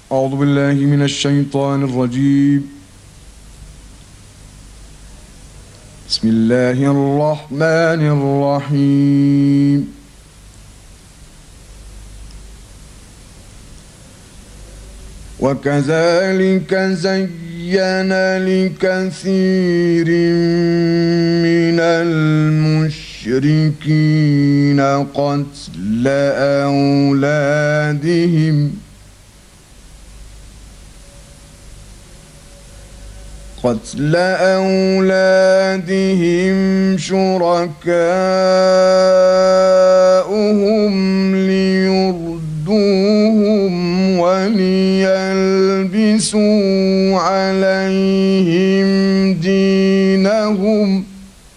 أعوذ بالله من الشيطان الرجيم. بسم الله الرحمن الرحيم. وكذلك زين لكثير من المشركين قتل أولادهم شركاؤهم ليردوهم وليلبسوا عليهم دينهم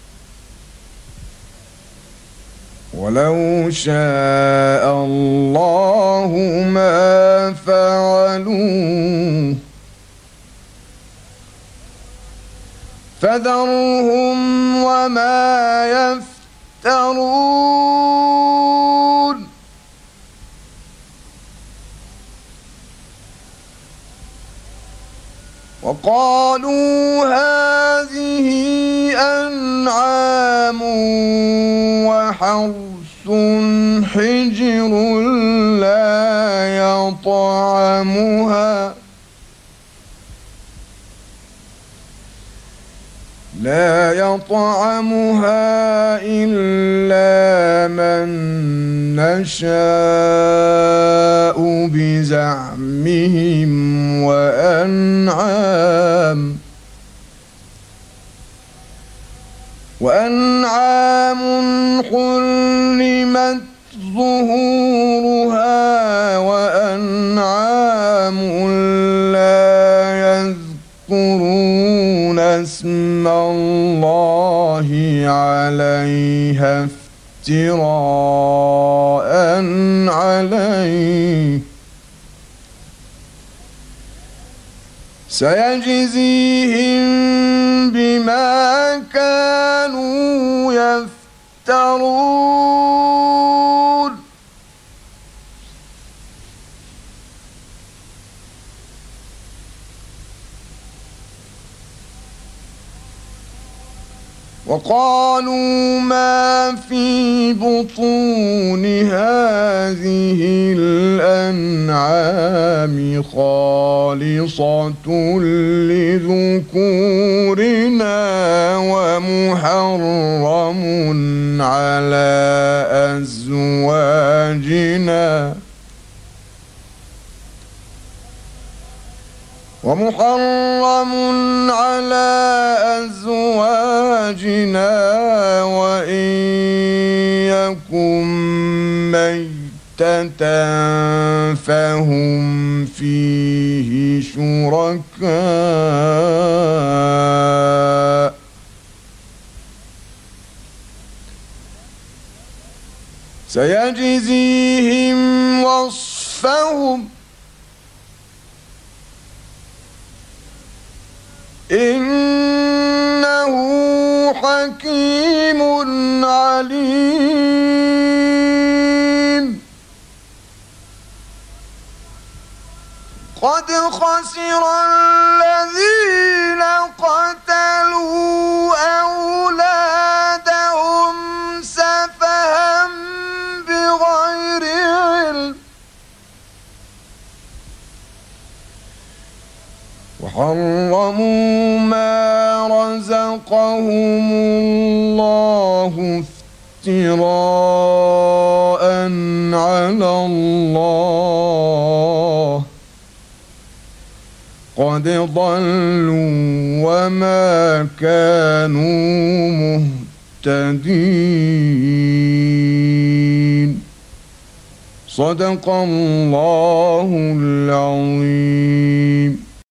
ولو شاء الله ما فعلوه فذرهم وما يفترون. وقالوا هذه أنعام وحرث حجر لا يطعمها إلا من نشاء بزعمهم وأنعام حرمت ظهورها وأنعام لا يذكرون اسم الله عليها افتراء عليه سيجزيهم بما كانوا يفترون. وقالوا ما في بطون هذه الأنعام خالصة لذكورنا ومحرم على أزواجنا وإن يكن ميتة فهم فيه شركاء سيجزيهم وصفهم إنه حكيم عليم. قد خسر الذين قتلوا أولادهم سفها بغير علم وحرموا ما رزقهم الله افتراء على الله قد ضلوا وما كانوا مهتدين. صدق الله العظيم.